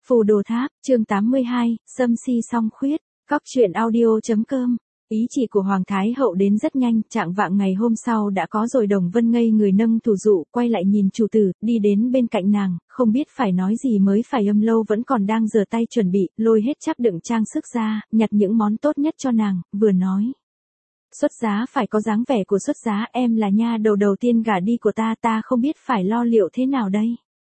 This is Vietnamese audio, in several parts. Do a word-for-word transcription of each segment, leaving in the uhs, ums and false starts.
Phù Đồ Tháp, chương tám mươi hai, Sâm Si Song Khuyết, Cóc truyện audio.com. Ý chỉ của Hoàng Thái Hậu đến rất nhanh, trạng vạng ngày hôm sau đã có rồi. Đồng Vân ngây người nâng thủ dụ, quay lại nhìn chủ tử, đi đến bên cạnh nàng, không biết phải nói gì mới phải. Âm Lâu vẫn còn đang giở tay chuẩn bị, lôi hết cháp đựng trang sức ra, nhặt những món tốt nhất cho nàng, vừa nói. Xuất giá phải có dáng vẻ của xuất giá, em là nha đầu đầu tiên gả đi của ta, ta không biết phải lo liệu thế nào đây.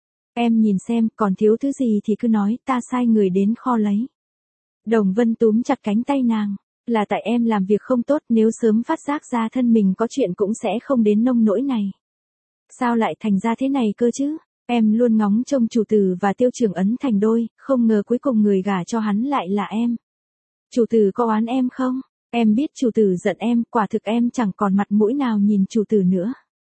Em nhìn xem, còn thiếu thứ gì thì cứ nói, ta sai người đến kho lấy. Đồng Vân túm chặt cánh tay nàng. Là tại em làm việc không tốt, nếu sớm phát giác ra thân mình có chuyện cũng sẽ không đến nông nỗi này. Sao lại thành ra thế này cơ chứ? Em luôn ngóng trông chủ tử và Tiêu Trường Ấn thành đôi, không ngờ cuối cùng người gả cho hắn lại là em. Chủ tử có oán em không? Em biết chủ tử giận em, quả thực em chẳng còn mặt mũi nào nhìn chủ tử nữa.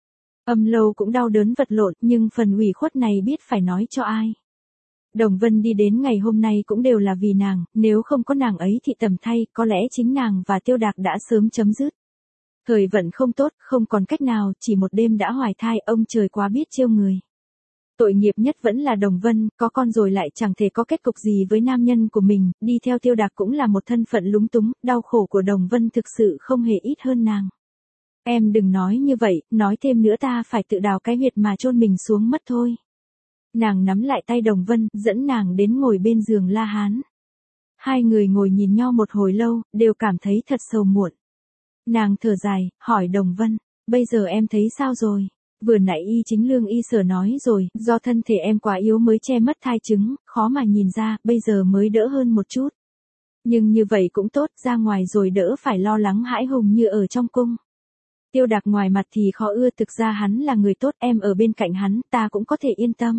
Âm Lâu cũng đau đớn vật lộn, nhưng phần ủy khuất này biết phải nói cho ai. Đồng Vân đi đến ngày hôm nay cũng đều là vì nàng, nếu không có nàng ấy thì tầm thay, có lẽ chính nàng và Tiêu Đạc đã sớm chấm dứt. Thời vận không tốt, không còn cách nào, chỉ một đêm đã hoài thai, ông trời quá biết trêu người. Tội nghiệp nhất vẫn là Đồng Vân, có con rồi lại chẳng thể có kết cục gì với nam nhân của mình, đi theo Tiêu Đạc cũng là một thân phận lúng túng, đau khổ của Đồng Vân thực sự không hề ít hơn nàng. Em đừng nói như vậy, nói thêm nữa ta phải tự đào cái huyệt mà chôn mình xuống mất thôi. Nàng nắm lại tay Đồng Vân, dẫn nàng đến ngồi bên giường La Hán. Hai người ngồi nhìn nhau một hồi lâu, đều cảm thấy thật sầu muộn. Nàng thở dài, hỏi Đồng Vân, bây giờ em thấy sao rồi? Vừa nãy y chính lương y sở nói rồi, do thân thể em quá yếu mới che mất thai trứng, khó mà nhìn ra, bây giờ mới đỡ hơn một chút. Nhưng như vậy cũng tốt, ra ngoài rồi đỡ phải lo lắng hãi hùng như ở trong cung. Tiêu Đạc ngoài mặt thì khó ưa, thực ra hắn là người tốt, em ở bên cạnh hắn, ta cũng có thể yên tâm.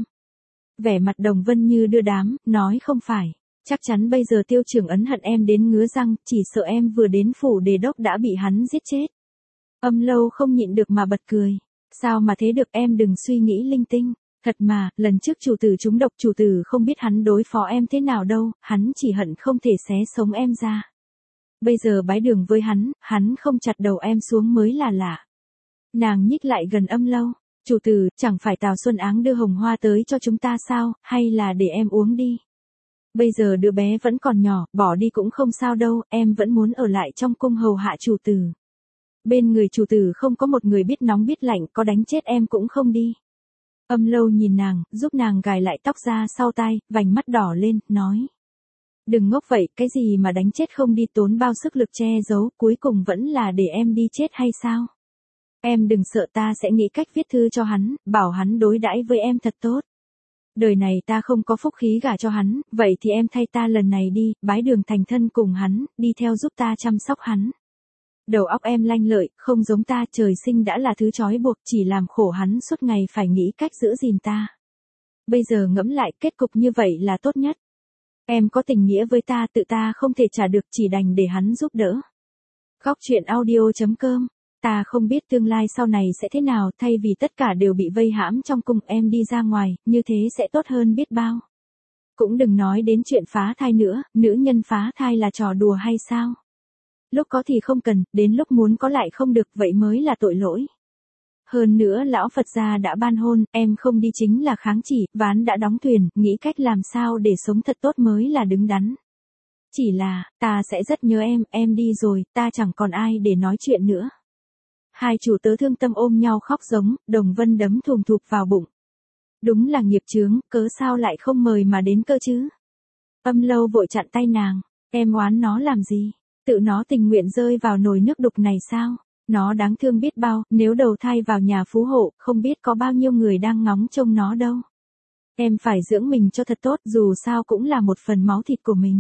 Vẻ mặt Đồng Vân như đưa đám, nói không phải. Chắc chắn bây giờ Tiêu Trường Ấn hận em đến ngứa răng, chỉ sợ em vừa đến phủ đề đốc đã bị hắn giết chết. Âm Lâu không nhịn được mà bật cười. Sao mà thế được, em đừng suy nghĩ linh tinh. Thật mà, lần trước chủ tử trúng độc, chủ tử không biết hắn đối phó em thế nào đâu, hắn chỉ hận không thể xé sống em ra. Bây giờ bái đường với hắn, hắn không chặt đầu em xuống mới là lạ. Nàng nhích lại gần Âm Lâu. Chủ tử, chẳng phải Tào Xuân Áng đưa hồng hoa tới cho chúng ta sao, hay là để em uống đi? Bây giờ đứa bé vẫn còn nhỏ, bỏ đi cũng không sao đâu, em vẫn muốn ở lại trong cung hầu hạ chủ tử. Bên người chủ tử không có một người biết nóng biết lạnh, có đánh chết em cũng không đi. Âm Lâu nhìn nàng, giúp nàng gài lại tóc ra sau tai, vành mắt đỏ lên, nói. Đừng ngốc vậy, cái gì mà đánh chết không đi, tốn bao sức lực che giấu, cuối cùng vẫn là để em đi chết hay sao? Em đừng sợ, ta sẽ nghĩ cách viết thư cho hắn, bảo hắn đối đãi với em thật tốt. Đời này ta không có phúc khí gả cho hắn, vậy thì em thay ta lần này đi, bái đường thành thân cùng hắn, đi theo giúp ta chăm sóc hắn. Đầu óc em lanh lợi, không giống ta, trời sinh đã là thứ trói buộc, chỉ làm khổ hắn suốt ngày phải nghĩ cách giữ gìn ta. Bây giờ ngẫm lại, kết cục như vậy là tốt nhất. Em có tình nghĩa với ta, tự ta không thể trả được, chỉ đành để hắn giúp đỡ. Cóc truyện audio.com. Ta không biết tương lai sau này sẽ thế nào, thay vì tất cả đều bị vây hãm trong cung, em đi ra ngoài, như thế sẽ tốt hơn biết bao. Cũng đừng nói đến chuyện phá thai nữa, nữ nhân phá thai là trò đùa hay sao? Lúc có thì không cần, đến lúc muốn có lại không được, vậy mới là tội lỗi. Hơn nữa lão Phật gia đã ban hôn, em không đi chính là kháng chỉ, ván đã đóng thuyền, nghĩ cách làm sao để sống thật tốt mới là đứng đắn. Chỉ là, ta sẽ rất nhớ em, em đi rồi, ta chẳng còn ai để nói chuyện nữa. Hai chủ tớ thương tâm ôm nhau khóc giống, Đồng Vân đấm thùm thụp vào bụng. Đúng là nghiệp chướng, cớ sao lại không mời mà đến cơ chứ? Âm Lâu vội chặn tay nàng, em oán nó làm gì? Tự nó tình nguyện rơi vào nồi nước đục này sao? Nó đáng thương biết bao, nếu đầu thai vào nhà phú hộ, không biết có bao nhiêu người đang ngóng trông nó đâu. Em phải dưỡng mình cho thật tốt, dù sao cũng là một phần máu thịt của mình.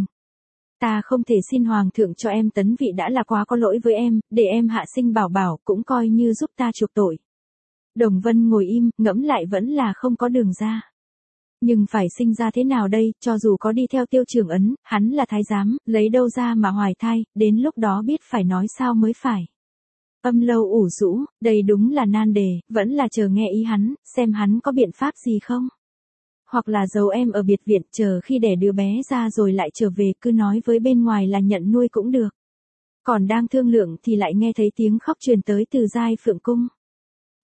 Ta không thể xin hoàng thượng cho em tấn vị đã là quá có lỗi với em, để em hạ sinh bảo bảo cũng coi như giúp ta chuộc tội. Đồng Vân ngồi im, ngẫm lại vẫn là không có đường ra. Nhưng phải sinh ra thế nào đây, cho dù có đi theo Tiêu Trường Ấn, hắn là thái giám, lấy đâu ra mà hoài thai, đến lúc đó biết phải nói sao mới phải. Âm Lâu ủ rũ, đây đúng là nan đề, vẫn là chờ nghe ý hắn, xem hắn có biện pháp gì không. Hoặc là giấu em ở biệt viện, chờ khi đẻ đứa bé ra rồi lại trở về, cứ nói với bên ngoài là nhận nuôi cũng được. Còn đang thương lượng thì lại nghe thấy tiếng khóc truyền tới từ Giai Phượng Cung.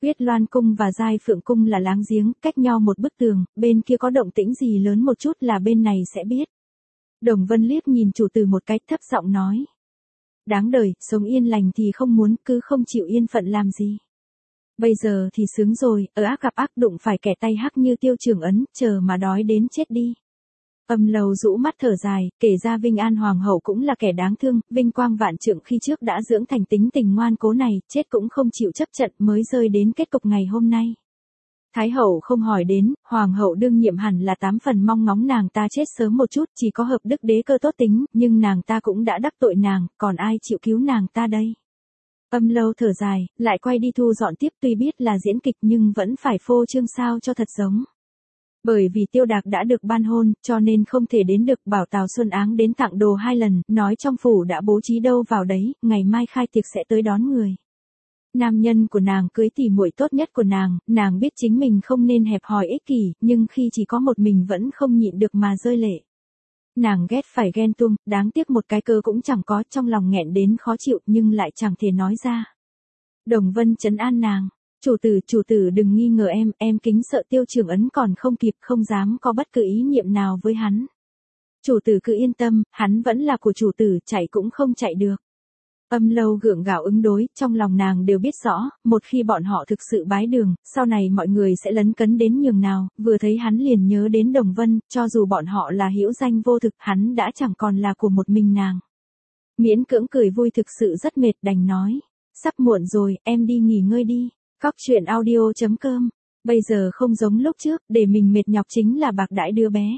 Uyết Loan cung và Giai Phượng cung là láng giếng, cách nhau một bức tường, bên kia có động tĩnh gì lớn một chút là bên này sẽ biết. Đồng Vân liếc nhìn chủ tử một cái, thấp giọng nói. Đáng đời, sống yên lành thì không muốn, cứ không chịu yên phận làm gì. Bây giờ thì sướng rồi, ở ác gặp ác đụng phải kẻ tay hắc như Tiêu Trường Ấn, chờ mà đói đến chết đi. Âm Lâu rũ mắt thở dài, kể ra Vinh An Hoàng hậu cũng là kẻ đáng thương, vinh quang vạn trượng khi trước đã dưỡng thành tính tình ngoan cố này, chết cũng không chịu chấp trận mới rơi đến kết cục ngày hôm nay. Thái hậu không hỏi đến, Hoàng hậu đương nhiệm hẳn là tám phần mong ngóng nàng ta chết sớm một chút, chỉ có hợp đức đế cơ tốt tính, nhưng nàng ta cũng đã đắc tội nàng, còn ai chịu cứu nàng ta đây. Âm Lâu thở dài, lại quay đi thu dọn tiếp, tuy biết là diễn kịch nhưng vẫn phải phô trương sao cho thật giống. Bởi vì Tiêu Đạc đã được ban hôn, cho nên không thể đến được, bảo Tào Xuân Áng đến tặng đồ hai lần, nói trong phủ đã bố trí đâu vào đấy, ngày mai khai tiệc sẽ tới đón người. Nam nhân của nàng cưới tỷ muội tốt nhất của nàng, nàng biết chính mình không nên hẹp hòi ích kỷ, nhưng khi chỉ có một mình vẫn không nhịn được mà rơi lệ. Nàng ghét phải ghen tuông, đáng tiếc một cái cơ cũng chẳng có, trong lòng nghẹn đến khó chịu nhưng lại chẳng thể nói ra. Đồng Vân trấn an nàng. Chủ tử, chủ tử đừng nghi ngờ em, em kính sợ Tiêu Trường Ấn còn không kịp, không dám có bất cứ ý niệm nào với hắn. Chủ tử cứ yên tâm, hắn vẫn là của chủ tử, chạy cũng không chạy được. Âm Lâu gượng gạo ứng đối, trong lòng nàng đều biết rõ, một khi bọn họ thực sự bái đường, sau này mọi người sẽ lấn cấn đến nhường nào, vừa thấy hắn liền nhớ đến Đồng Vân, cho dù bọn họ là hữu danh vô thực, hắn đã chẳng còn là của một mình nàng. Miễn cưỡng cười vui, thực sự rất mệt, đành nói, sắp muộn rồi, em đi nghỉ ngơi đi. Cóc truyện audio chấm com, bây giờ không giống lúc trước, để mình mệt nhọc chính là bạc đãi đứa bé.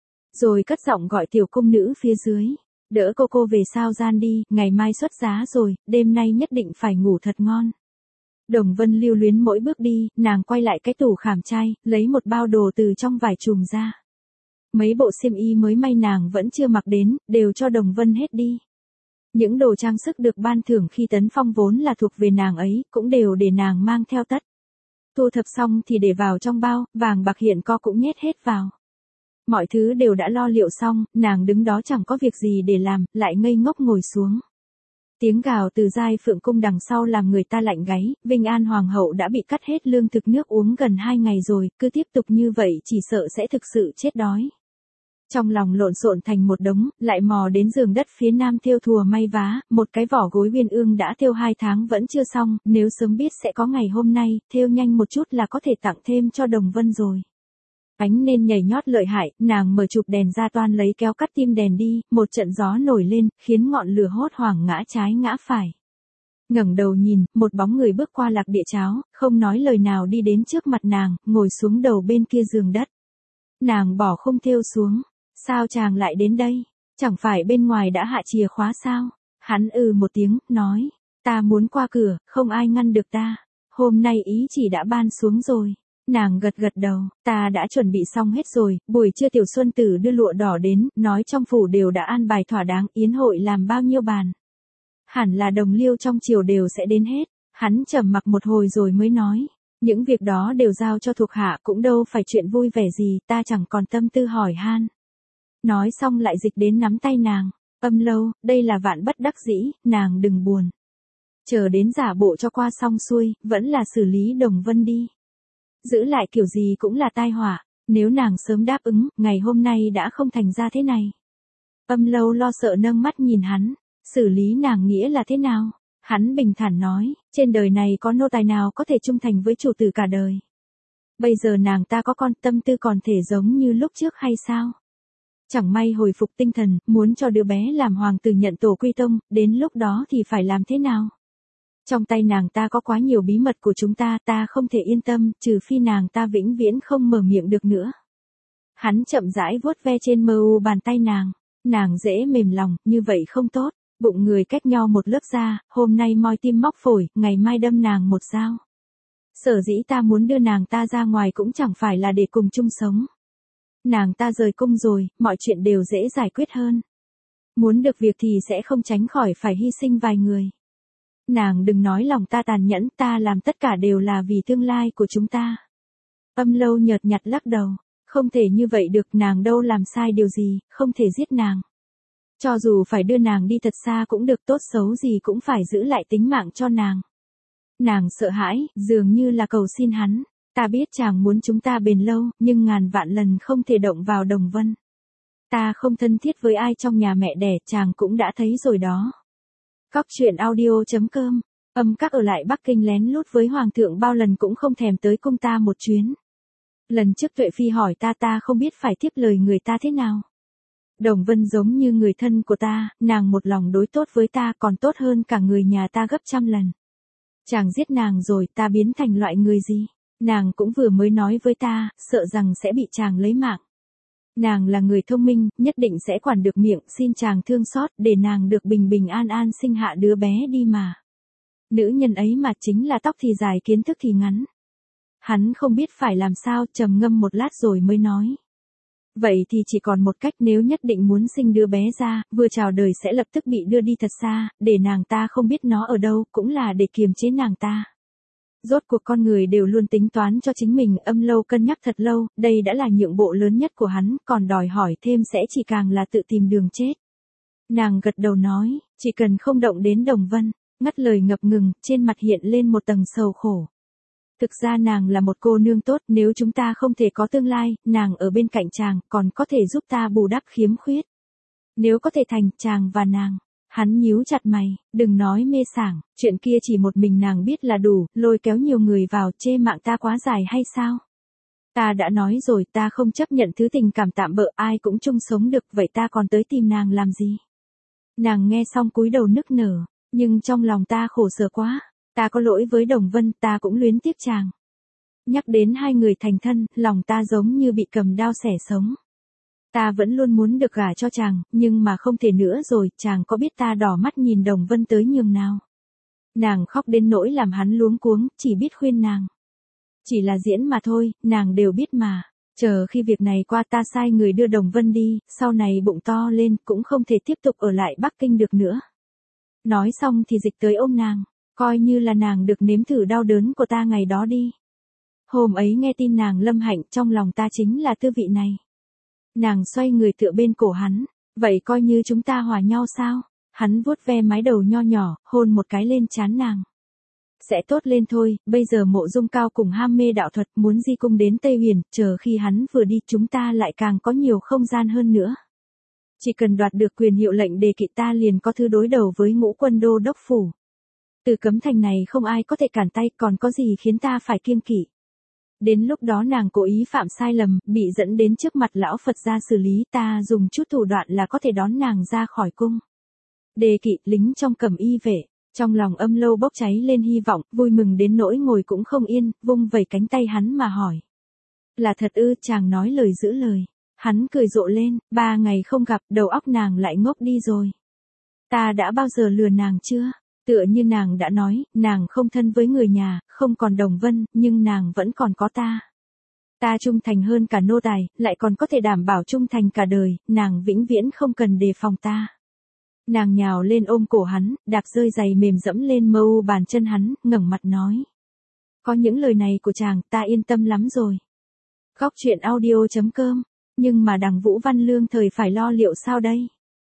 Rồi cất giọng gọi tiểu cung nữ phía dưới, đỡ cô cô về sao gian đi, ngày mai xuất giá rồi, đêm nay nhất định phải ngủ thật ngon. Đồng Vân lưu luyến mỗi bước đi, nàng quay lại cái tủ khảm trai, lấy một bao đồ từ trong vải chùm ra. Mấy bộ xiêm y mới may nàng vẫn chưa mặc đến, đều cho Đồng Vân hết đi. Những đồ trang sức được ban thưởng khi tấn phong vốn là thuộc về nàng ấy, cũng đều để nàng mang theo tất. Thu thập xong thì để vào trong bao, vàng bạc hiện co cũng nhét hết vào. Mọi thứ đều đã lo liệu xong, nàng đứng đó chẳng có việc gì để làm, lại ngây ngốc ngồi xuống. Tiếng gào từ Giai Phượng cung đằng sau làm người ta lạnh gáy, Vinh An Hoàng hậu đã bị cắt hết lương thực nước uống gần hai ngày rồi, cứ tiếp tục như vậy chỉ sợ sẽ thực sự chết đói. Trong lòng lộn xộn thành một đống, lại mò đến giường đất phía nam thêu thùa may vá, một cái vỏ gối uyên ương đã thêu hai tháng vẫn chưa xong, nếu sớm biết sẽ có ngày hôm nay, thêu nhanh một chút là có thể tặng thêm cho Đồng Vân rồi. Ánh nên nhảy nhót lợi hại, nàng mở chụp đèn ra toan lấy kéo cắt tim đèn đi, một trận gió nổi lên, khiến ngọn lửa hốt hoảng ngã trái ngã phải. Ngẩng đầu nhìn, một bóng người bước qua lạc địa cháo, không nói lời nào đi đến trước mặt nàng, ngồi xuống đầu bên kia giường đất. Nàng bỏ khung thêu xuống. Sao chàng lại đến đây? Chẳng phải bên ngoài đã hạ chìa khóa sao? Hắn ừ một tiếng, nói, ta muốn qua cửa, không ai ngăn được ta. Hôm nay ý chỉ đã ban xuống rồi. Nàng gật gật đầu, ta đã chuẩn bị xong hết rồi, buổi trưa Tiểu Xuân Tử đưa lụa đỏ đến, nói trong phủ đều đã an bài thỏa đáng, yến hội làm bao nhiêu bàn. Hẳn là đồng liêu trong triều đều sẽ đến hết. Hắn trầm mặc một hồi rồi mới nói, những việc đó đều giao cho thuộc hạ, cũng đâu phải chuyện vui vẻ gì, ta chẳng còn tâm tư hỏi han. Nói xong lại dịch đến nắm tay nàng. Âm Lâu, đây là vạn bất đắc dĩ, nàng đừng buồn. Chờ đến giả bộ cho qua xong xuôi, vẫn là xử lý Đồng Vân đi. Giữ lại kiểu gì cũng là tai họa, nếu nàng sớm đáp ứng, ngày hôm nay đã không thành ra thế này. Âm Lâu lo sợ nâng mắt nhìn hắn, xử lý nàng nghĩa là thế nào? Hắn bình thản nói, trên đời này có nô tài nào có thể trung thành với chủ tử cả đời. Bây giờ nàng ta có con, tâm tư còn thể giống như lúc trước hay sao? Chẳng may hồi phục tinh thần, muốn cho đứa bé làm hoàng tử nhận tổ quy tông, đến lúc đó thì phải làm thế nào? Trong tay nàng ta có quá nhiều bí mật của chúng ta, ta không thể yên tâm, trừ phi nàng ta vĩnh viễn không mở miệng được nữa. Hắn chậm rãi vuốt ve trên mờ u bàn tay nàng, nàng dễ mềm lòng, như vậy không tốt, bụng người cách nhau một lớp da, hôm nay moi tim móc phổi, ngày mai đâm nàng một dao. Sở dĩ ta muốn đưa nàng ta ra ngoài cũng chẳng phải là để cùng chung sống. Nàng ta rời cung rồi, mọi chuyện đều dễ giải quyết hơn. Muốn được việc thì sẽ không tránh khỏi phải hy sinh vài người. Nàng đừng nói lòng ta tàn nhẫn, ta làm tất cả đều là vì tương lai của chúng ta. Âm Lâu nhợt nhạt lắc đầu, không thể như vậy được, nàng đâu làm sai điều gì, không thể giết nàng. Cho dù phải đưa nàng đi thật xa cũng được, tốt xấu gì cũng phải giữ lại tính mạng cho nàng. Nàng sợ hãi, dường như là cầu xin hắn. Ta biết chàng muốn chúng ta bền lâu, nhưng ngàn vạn lần không thể động vào Đồng Vân. Ta không thân thiết với ai trong nhà mẹ đẻ, chàng cũng đã thấy rồi đó. Cóc truyện audio chấm com. Âm Các ở lại Bắc Kinh lén lút với Hoàng thượng bao lần cũng không thèm tới cung ta một chuyến. Lần trước Tuệ Phi hỏi ta ta không biết phải tiếp lời người ta thế nào. Đồng Vân giống như người thân của ta, nàng một lòng đối tốt với ta còn tốt hơn cả người nhà ta gấp trăm lần. Chàng giết nàng rồi, ta biến thành loại người gì? Nàng cũng vừa mới nói với ta, sợ rằng sẽ bị chàng lấy mạng. Nàng là người thông minh, nhất định sẽ quản được miệng, xin chàng thương xót để nàng được bình bình an an sinh hạ đứa bé đi mà. Nữ nhân ấy mà chính là tóc thì dài kiến thức thì ngắn. Hắn không biết phải làm sao, trầm ngâm một lát rồi mới nói. Vậy thì chỉ còn một cách, nếu nhất định muốn sinh đứa bé ra, vừa chào đời sẽ lập tức bị đưa đi thật xa, để nàng ta không biết nó ở đâu, cũng là để kiềm chế nàng ta. Rốt cuộc con người đều luôn tính toán cho chính mình, âm lâu cân nhắc thật lâu, đây đã là nhượng bộ lớn nhất của hắn, còn đòi hỏi thêm sẽ chỉ càng là tự tìm đường chết. Nàng gật đầu nói, chỉ cần không động đến Đồng Vân, ngắt lời ngập ngừng, trên mặt hiện lên một tầng sầu khổ. Thực ra nàng là một cô nương tốt, nếu chúng ta không thể có tương lai, nàng ở bên cạnh chàng, còn có thể giúp ta bù đắp khiếm khuyết. Nếu có thể thành chàng và nàng. Hắn nhíu chặt mày, đừng nói mê sảng, chuyện kia chỉ một mình nàng biết là đủ, lôi kéo nhiều người vào, chê mạng ta quá dài hay sao? Ta đã nói rồi, ta không chấp nhận thứ tình cảm tạm bợ, ai cũng chung sống được, vậy ta còn tới tìm nàng làm gì? Nàng nghe xong cúi đầu nức nở, nhưng trong lòng ta khổ sở quá, ta có lỗi với Đồng Vân, ta cũng luyến tiếc chàng. Nhắc đến hai người thành thân, lòng ta giống như bị cầm đao xẻ sống. Ta vẫn luôn muốn được gả cho chàng, nhưng mà không thể nữa rồi, chàng có biết ta đỏ mắt nhìn Đồng Vân tới nhường nào. Nàng khóc đến nỗi làm hắn luống cuống, chỉ biết khuyên nàng. Chỉ là diễn mà thôi, nàng đều biết mà. Chờ khi việc này qua ta sai người đưa Đồng Vân đi, sau này bụng to lên, cũng không thể tiếp tục ở lại Bắc Kinh được nữa. Nói xong thì dịch tới ôm nàng, coi như là nàng được nếm thử đau đớn của ta ngày đó đi. Hôm ấy nghe tin nàng lâm hạnh, trong lòng ta chính là tư vị này. Nàng xoay người tựa bên cổ hắn, vậy coi như chúng ta hòa nhau sao? Hắn vuốt ve mái đầu nho nhỏ, hôn một cái lên trán nàng. Sẽ tốt lên thôi, bây giờ Mộ Dung Cao cùng ham mê đạo thuật muốn di cung đến Tây Huyền, chờ khi hắn vừa đi chúng ta lại càng có nhiều không gian hơn nữa. Chỉ cần đoạt được quyền hiệu lệnh đề kỵ ta liền có thứ đối đầu với Ngũ Quân Đô đốc phủ. Từ Cấm Thành này không ai có thể cản tay, còn có gì khiến ta phải kiêng kỵ. Đến lúc đó nàng cố ý phạm sai lầm, bị dẫn đến trước mặt lão Phật ra xử lý, ta dùng chút thủ đoạn là có thể đón nàng ra khỏi cung. Đề kỵ, lính trong cẩm y vệ, trong lòng Âm Lâu bốc cháy lên hy vọng, vui mừng đến nỗi ngồi cũng không yên, vung vẩy cánh tay hắn mà hỏi. Là thật ư? Chàng nói lời giữ lời. Hắn cười rộ lên, ba ngày không gặp, đầu óc nàng lại ngốc đi rồi. Ta đã bao giờ lừa nàng chưa? Tựa như nàng đã nói, nàng không thân với người nhà, không còn Đồng Vân, nhưng nàng vẫn còn có ta. Ta trung thành hơn cả nô tài, lại còn có thể đảm bảo trung thành cả đời, nàng vĩnh viễn không cần đề phòng ta. Nàng nhào lên ôm cổ hắn, đạp rơi giày mềm dẫm lên mơ u bàn chân hắn, ngẩng mặt nói. Có những lời này của chàng, ta yên tâm lắm rồi. Cóc truyện audio chấm com, nhưng mà đằng Vũ Văn Lương thời phải lo liệu sao đây?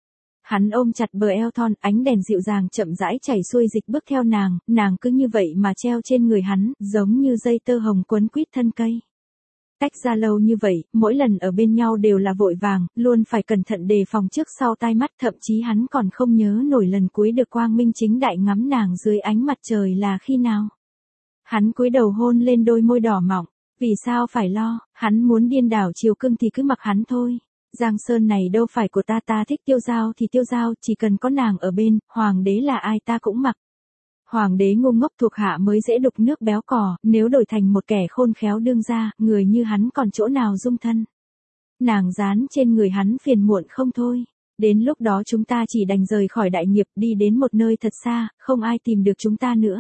Hắn ôm chặt bờ eo thon, ánh đèn dịu dàng chậm rãi chảy xuôi dịch bước theo nàng, nàng cứ như vậy mà treo trên người hắn, giống như dây tơ hồng quấn quýt thân cây. Tách ra lâu như vậy, mỗi lần ở bên nhau đều là vội vàng, luôn phải cẩn thận đề phòng trước sau tai mắt, thậm chí hắn còn không nhớ nổi lần cuối được quang minh chính đại ngắm nàng dưới ánh mặt trời là khi nào. Hắn cúi đầu hôn lên đôi môi đỏ mọng, vì sao phải lo, hắn muốn điên đảo chiều cưng thì cứ mặc hắn thôi. Giang Sơn này đâu phải của ta, ta thích Tiêu Giao thì Tiêu Giao, chỉ cần có nàng ở bên, hoàng đế là ai ta cũng mặc. Hoàng đế ngu ngốc thuộc hạ mới dễ đục nước béo cò, nếu đổi thành một kẻ khôn khéo đương gia, người như hắn còn chỗ nào dung thân. Nàng dán trên người hắn phiền muộn không thôi. Đến lúc đó chúng ta chỉ đành rời khỏi đại nghiệp, đi đến một nơi thật xa, không ai tìm được chúng ta nữa.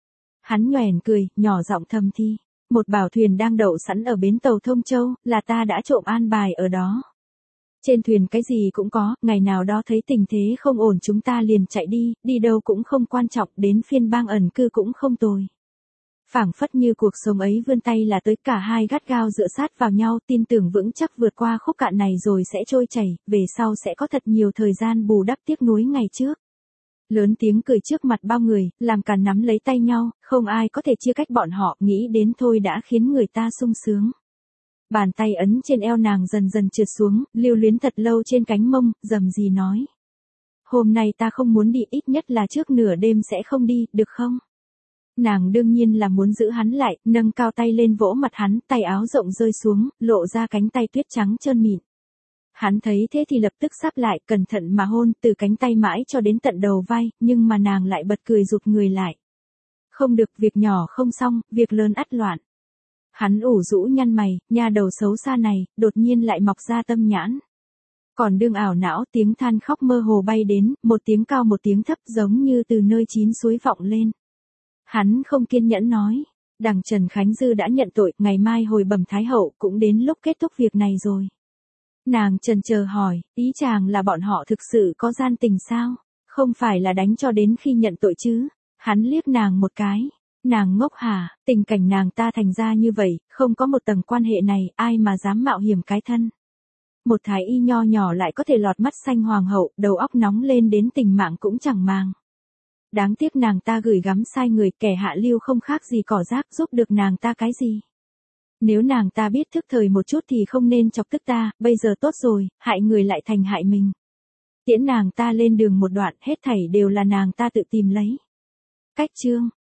Hắn nhoẻn cười, nhỏ giọng thầm thi. Một bảo thuyền đang đậu sẵn ở bến tàu Thông Châu, là ta đã trộm an bài ở đó. Trên thuyền cái gì cũng có, ngày nào đó thấy tình thế không ổn chúng ta liền chạy đi, đi đâu cũng không quan trọng, đến phiên bang ẩn cư cũng không tồi. Phảng phất như cuộc sống ấy vươn tay là tới, cả hai gắt gao dựa sát vào nhau, tin tưởng vững chắc vượt qua khúc cạn này rồi sẽ trôi chảy, về sau sẽ có thật nhiều thời gian bù đắp tiếc nuối ngày trước. Lớn tiếng cười trước mặt bao người, làm càn nắm lấy tay nhau, không ai có thể chia cách bọn họ, nghĩ đến thôi đã khiến người ta sung sướng. Bàn tay ấn trên eo nàng dần dần trượt xuống, lưu luyến thật lâu trên cánh mông, rầm rì nói. Hôm nay ta không muốn đi, ít nhất là trước nửa đêm sẽ không đi, được không? Nàng đương nhiên là muốn giữ hắn lại, nâng cao tay lên vỗ mặt hắn, tay áo rộng rơi xuống, lộ ra cánh tay tuyết trắng trơn mịn. Hắn thấy thế thì lập tức sáp lại, cẩn thận mà hôn, từ cánh tay mãi cho đến tận đầu vai, nhưng mà nàng lại bật cười rụt người lại. Không được, việc nhỏ không xong, việc lớn ắt loạn. Hắn ủ rũ nhăn mày, nha đầu xấu xa này, đột nhiên lại mọc ra tâm nhãn. Còn đương ảo não, tiếng than khóc mơ hồ bay đến, một tiếng cao một tiếng thấp giống như từ nơi chín suối vọng lên. Hắn không kiên nhẫn nói, đằng Trần Khánh Dư đã nhận tội, ngày mai hồi bẩm Thái Hậu, cũng đến lúc kết thúc việc này rồi. Nàng chần chờ hỏi, ý chàng là bọn họ thực sự có gian tình sao? Không phải là đánh cho đến khi nhận tội chứ? Hắn liếc nàng một cái. Nàng ngốc hả, tình cảnh nàng ta thành ra như vậy, không có một tầng quan hệ này, ai mà dám mạo hiểm cái thân. Một thái y nho nhỏ lại có thể lọt mắt xanh hoàng hậu, đầu óc nóng lên đến tình mạng cũng chẳng màng. Đáng tiếc nàng ta gửi gắm sai người, kẻ hạ lưu không khác gì cỏ rác, giúp được nàng ta cái gì. Nếu nàng ta biết thức thời một chút thì không nên chọc tức ta, bây giờ tốt rồi, hại người lại thành hại mình. Tiễn nàng ta lên đường một đoạn, hết thảy đều là nàng ta tự tìm lấy. Cách chương